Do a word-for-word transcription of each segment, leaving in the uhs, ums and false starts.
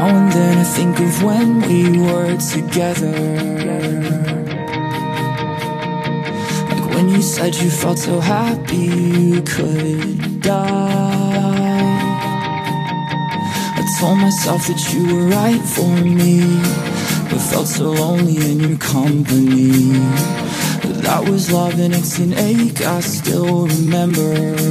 Now and then I think of when we were together, like when you said you felt so happy you could die. I told myself that you were right for me, but felt so lonely in your company. That was love and it's an ache I still remember.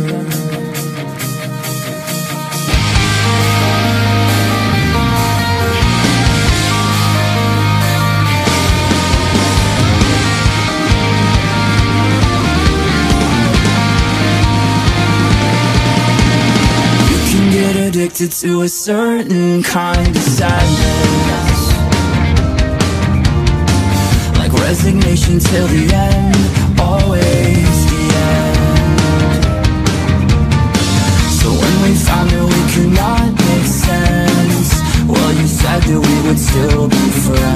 Addicted to a certain kind of sadness, like resignation till the end, always the end. So when we found that we could not make sense, well, you said that we would still be friends.